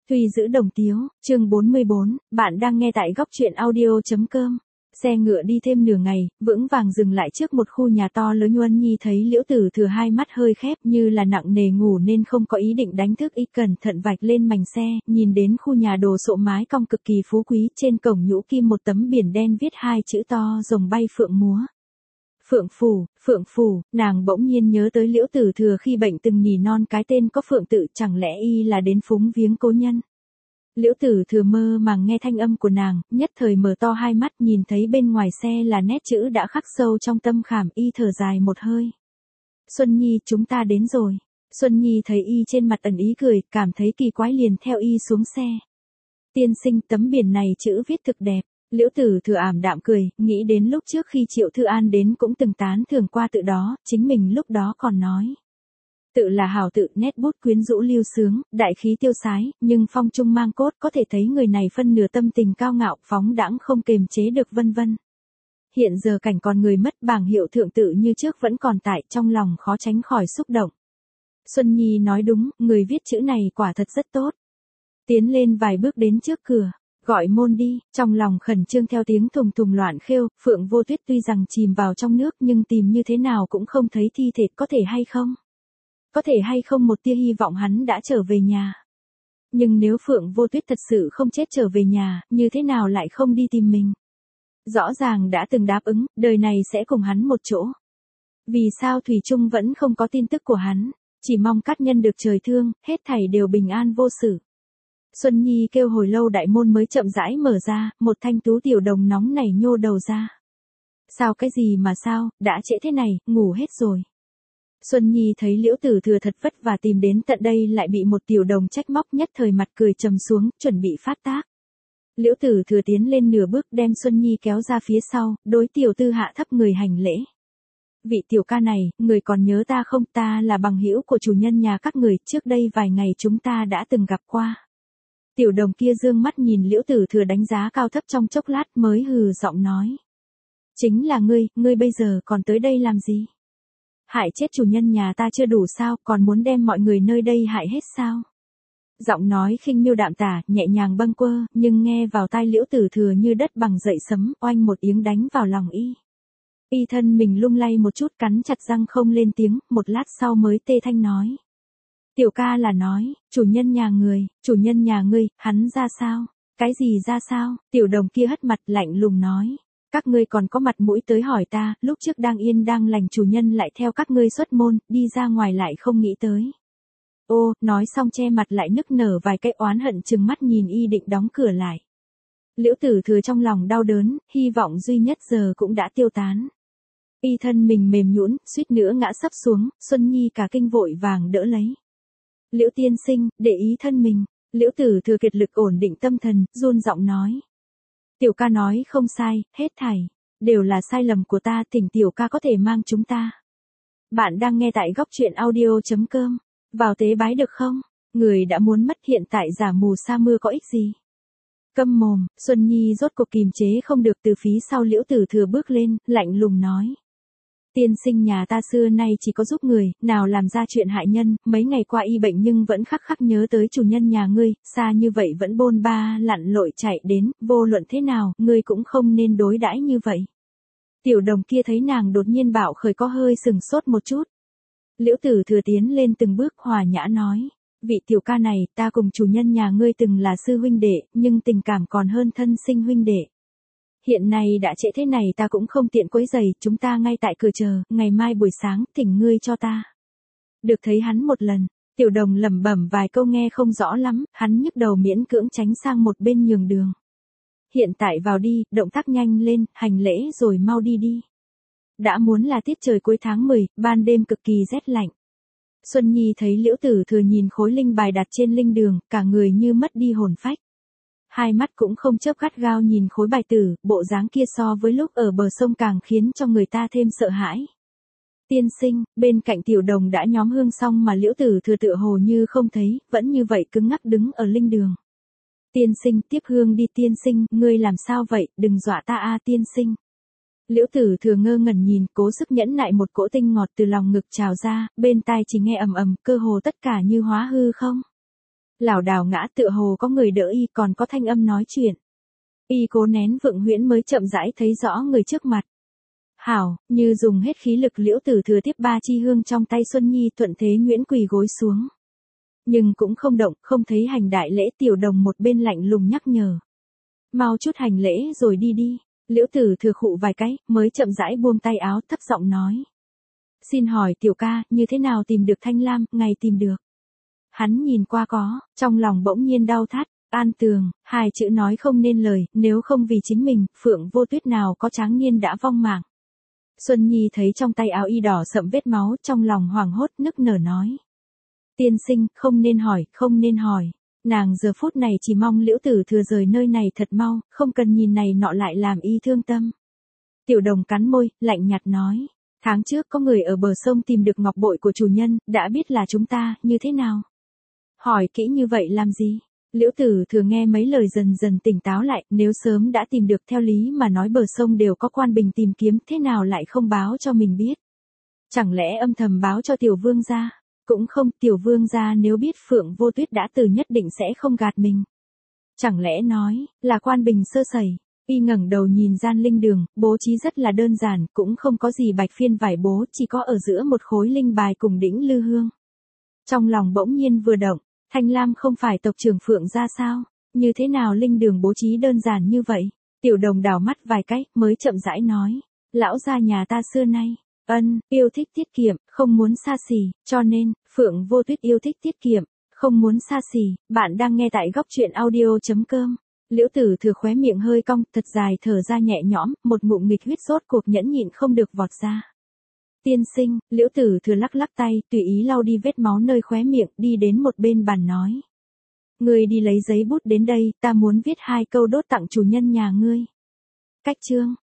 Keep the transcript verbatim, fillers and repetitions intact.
Tuy giữ đồng tiếu, chương bốn mươi bốn, bạn đang nghe tại góc truyện audio.com. Xe ngựa đi thêm nửa ngày, vững vàng dừng lại trước một khu nhà to lớn. Nhuân Nhi thấy Liễu Tử Thừa hai mắt hơi khép như là nặng nề ngủ nên không có ý định đánh thức y, cẩn thận vạch lên mành xe, nhìn đến khu nhà đồ sộ mái cong cực kỳ phú quý, trên cổng nhũ kim một tấm biển đen viết hai chữ to rồng bay phượng múa. Phượng Phủ, Phượng Phủ, nàng bỗng nhiên nhớ tới Liễu Tử Thừa khi bệnh từng nhỉ non cái tên có Phượng tự, chẳng lẽ y là đến phúng viếng cố nhân. Liễu Tử Thừa mơ màng nghe thanh âm của nàng, nhất thời mở to hai mắt, nhìn thấy bên ngoài xe là nét chữ đã khắc sâu trong tâm khảm, y thở dài một hơi. Xuân Nhi, chúng ta đến rồi. Xuân Nhi thấy y trên mặt ẩn ý cười, cảm thấy kỳ quái liền theo y xuống xe. Tiên sinh, tấm biển này chữ viết thực đẹp. Liễu Tử Thừa ảm đạm cười, nghĩ đến lúc trước khi Triệu Thư An đến cũng từng tán thưởng qua tự đó, chính mình lúc đó còn nói. Tự là hảo tự, nét bút quyến rũ lưu sướng, đại khí tiêu sái, nhưng phong trung mang cốt, có thể thấy người này phân nửa tâm tình cao ngạo, phóng đãng không kềm chế được vân vân. Hiện giờ cảnh còn người mất, bảng hiệu thượng tự như trước vẫn còn tại, trong lòng khó tránh khỏi xúc động. Xuân Nhi nói đúng, người viết chữ này quả thật rất tốt. Tiến lên vài bước đến trước cửa. Gọi môn đi, trong lòng khẩn trương theo tiếng thùng thùng loạn khêu, Phượng Vô Tuyết tuy rằng chìm vào trong nước nhưng tìm như thế nào cũng không thấy thi thể, có thể hay không? Có thể hay không một tia hy vọng hắn đã trở về nhà. Nhưng nếu Phượng Vô Tuyết thật sự không chết trở về nhà, như thế nào lại không đi tìm mình? Rõ ràng đã từng đáp ứng, đời này sẽ cùng hắn một chỗ. Vì sao Thủy Trung vẫn không có tin tức của hắn? Chỉ mong các nhân được trời thương, hết thảy đều bình an vô sự. Xuân Nhi kêu hồi lâu đại môn mới chậm rãi mở ra, một thanh tú tiểu đồng nóng nảy nhô đầu ra. Sao cái gì mà sao, đã trễ thế này, ngủ hết rồi. Xuân Nhi thấy Liễu Tử Thừa thật vất vả tìm đến tận đây lại bị một tiểu đồng trách móc, nhất thời mặt cười trầm xuống, chuẩn bị phát tác. Liễu Tử Thừa tiến lên nửa bước đem Xuân Nhi kéo ra phía sau, đối tiểu tư hạ thấp người hành lễ. Vị tiểu ca này, người còn nhớ ta không? Ta là bằng hữu của chủ nhân nhà các người, trước đây vài ngày chúng ta đã từng gặp qua. Tiểu đồng kia dương mắt nhìn Liễu Tử Thừa đánh giá cao thấp trong chốc lát mới hừ giọng nói. Chính là ngươi, ngươi bây giờ còn tới đây làm gì? Hại chết chủ nhân nhà ta chưa đủ sao, còn muốn đem mọi người nơi đây hại hết sao? Giọng nói khinh miêu đạm tả, nhẹ nhàng bâng quơ, nhưng nghe vào tai Liễu Tử Thừa như đất bằng dậy sấm, oanh một tiếng đánh vào lòng y. Y thân mình lung lay một chút, cắn chặt răng không lên tiếng, một lát sau mới tê thanh nói. Tiểu ca là nói, chủ nhân nhà người, chủ nhân nhà ngươi, hắn ra sao? Cái gì ra sao? Tiểu đồng kia hất mặt lạnh lùng nói. Các ngươi còn có mặt mũi tới hỏi ta, lúc trước đang yên đang lành chủ nhân lại theo các ngươi xuất môn, đi ra ngoài lại không nghĩ tới. Ô, nói xong che mặt lại nức nở vài cái, oán hận chừng mắt nhìn y định đóng cửa lại. Liễu Tử Thừa trong lòng đau đớn, hy vọng duy nhất giờ cũng đã tiêu tán. Y thân mình mềm nhũn, suýt nữa ngã sấp xuống, Xuân Nhi cả kinh vội vàng đỡ lấy. Liễu tiên sinh, để ý thân mình. Liễu Tử Thừa kiệt lực ổn định tâm thần, run giọng nói. Tiểu ca nói không sai, hết thảy đều là sai lầm của ta, thỉnh tiểu ca có thể mang chúng ta. Bạn đang nghe tại góc truyện audio.com. Vào tế bái được không? Người đã muốn mất, hiện tại giả mù sa mưa có ích gì? Câm mồm, Xuân Nhi rốt cuộc kìm chế không được, từ phía sau Liễu Tử Thừa bước lên, lạnh lùng nói. Tiên sinh nhà ta xưa nay chỉ có giúp người, nào làm ra chuyện hại nhân, mấy ngày qua y bệnh nhưng vẫn khắc khắc nhớ tới chủ nhân nhà ngươi, xa như vậy vẫn bôn ba lặn lội chạy đến, vô luận thế nào, ngươi cũng không nên đối đãi như vậy. Tiểu đồng kia thấy nàng đột nhiên bạo khởi có hơi sừng sốt một chút. Liễu Tử Thừa tiến lên từng bước hòa nhã nói, vị tiểu ca này, ta cùng chủ nhân nhà ngươi từng là sư huynh đệ, nhưng tình cảm còn hơn thân sinh huynh đệ. Hiện nay đã trễ thế này ta cũng không tiện quấy rầy, chúng ta ngay tại cửa chờ, ngày mai buổi sáng, thỉnh ngươi cho ta. Được thấy hắn một lần, tiểu đồng lẩm bẩm vài câu nghe không rõ lắm, hắn nhức đầu miễn cưỡng tránh sang một bên nhường đường. Hiện tại vào đi, động tác nhanh lên, hành lễ rồi mau đi đi. Đã muốn là tiết trời cuối tháng mười, ban đêm cực kỳ rét lạnh. Xuân Nhi thấy Liễu Tử Thừa nhìn khối linh bài đặt trên linh đường, cả người như mất đi hồn phách. Hai mắt cũng không chớp gắt gao nhìn khối bài tử, bộ dáng kia so với lúc ở bờ sông càng khiến cho người ta thêm sợ hãi. Tiên sinh, bên cạnh tiểu đồng đã nhóm hương xong mà Liễu Tử Thừa tựa hồ như không thấy, vẫn như vậy cứng ngắc đứng ở linh đường. Tiên sinh, tiếp hương đi tiên sinh, ngươi làm sao vậy, đừng dọa ta a tiên sinh. Liễu Tử Thừa ngơ ngẩn nhìn, cố sức nhẫn nại một cỗ tinh ngọt từ lòng ngực trào ra, bên tai chỉ nghe ầm ầm, cơ hồ tất cả như hóa hư không. Lảo đảo ngã tựa hồ có người đỡ y, còn có thanh âm nói chuyện. Y cố nén vượng huyễn mới chậm rãi thấy rõ người trước mặt. Hảo, như dùng hết khí lực Liễu Tử Thừa tiếp ba chi hương trong tay Xuân Nhi thuận thế nhuyễn quỳ gối xuống. Nhưng cũng không động, không thấy hành đại lễ. Tiểu Đồng một bên lạnh lùng nhắc nhở. Mau chút hành lễ rồi đi đi. Liễu Tử Thừa khụ vài cái, mới chậm rãi buông tay áo thấp giọng nói. Xin hỏi tiểu ca, như thế nào tìm được Thanh Lam, ngày tìm được. Hắn nhìn qua có, trong lòng bỗng nhiên đau thắt. An tường, hai chữ nói không nên lời, nếu không vì chính mình, Phượng Vô Tuyết nào có tráng niên đã vong mạng. Xuân Nhi thấy trong tay áo y đỏ sậm vết máu, trong lòng hoảng hốt nức nở nói. Tiên sinh, không nên hỏi, không nên hỏi. Nàng giờ phút này chỉ mong Liễu Tử Thừa rời nơi này thật mau, không cần nhìn này nọ lại làm y thương tâm. Tiểu Đồng cắn môi, lạnh nhạt nói. Tháng trước có người ở bờ sông tìm được ngọc bội của chủ nhân, đã biết là chúng ta, như thế nào? Hỏi kỹ như vậy làm gì? Liễu Tử Thừa nghe mấy lời dần dần tỉnh táo lại, nếu sớm đã tìm được theo lý mà nói bờ sông đều có quan bình tìm kiếm, thế nào lại không báo cho mình biết? Chẳng lẽ âm thầm báo cho tiểu vương gia? Cũng không, tiểu vương gia nếu biết Phượng Vô Tuyết đã từ nhất định sẽ không gạt mình. Chẳng lẽ nói, là quan bình sơ sẩy? Y ngẩng đầu nhìn gian linh đường, bố trí rất là đơn giản, cũng không có gì bạch phiên vải bố, chỉ có ở giữa một khối linh bài cùng đỉnh lư hương. Trong lòng bỗng nhiên vừa động. Thanh Lam không phải tộc trưởng Phượng gia sao? Như thế nào linh đường bố trí đơn giản như vậy? Tiểu Đồng đảo mắt vài cái, mới chậm rãi nói. Lão gia nhà ta xưa nay, ân, yêu thích tiết kiệm, không muốn xa xỉ, cho nên, Phượng Vô Tuyết yêu thích tiết kiệm, không muốn xa xỉ. Bạn đang nghe tại góc truyện audio chấm com. Liễu Tử Thừa khóe miệng hơi cong, thật dài thở ra nhẹ nhõm, một ngụm nghịch huyết sốt cuộc nhẫn nhịn không được vọt ra. Tiên sinh, Liễu Tử Thừa lắc lắc tay, tùy ý lau đi vết máu nơi khóe miệng, đi đến một bên bàn nói. Ngươi đi lấy giấy bút đến đây, ta muốn viết hai câu đốt tặng chủ nhân nhà ngươi. Cách chương,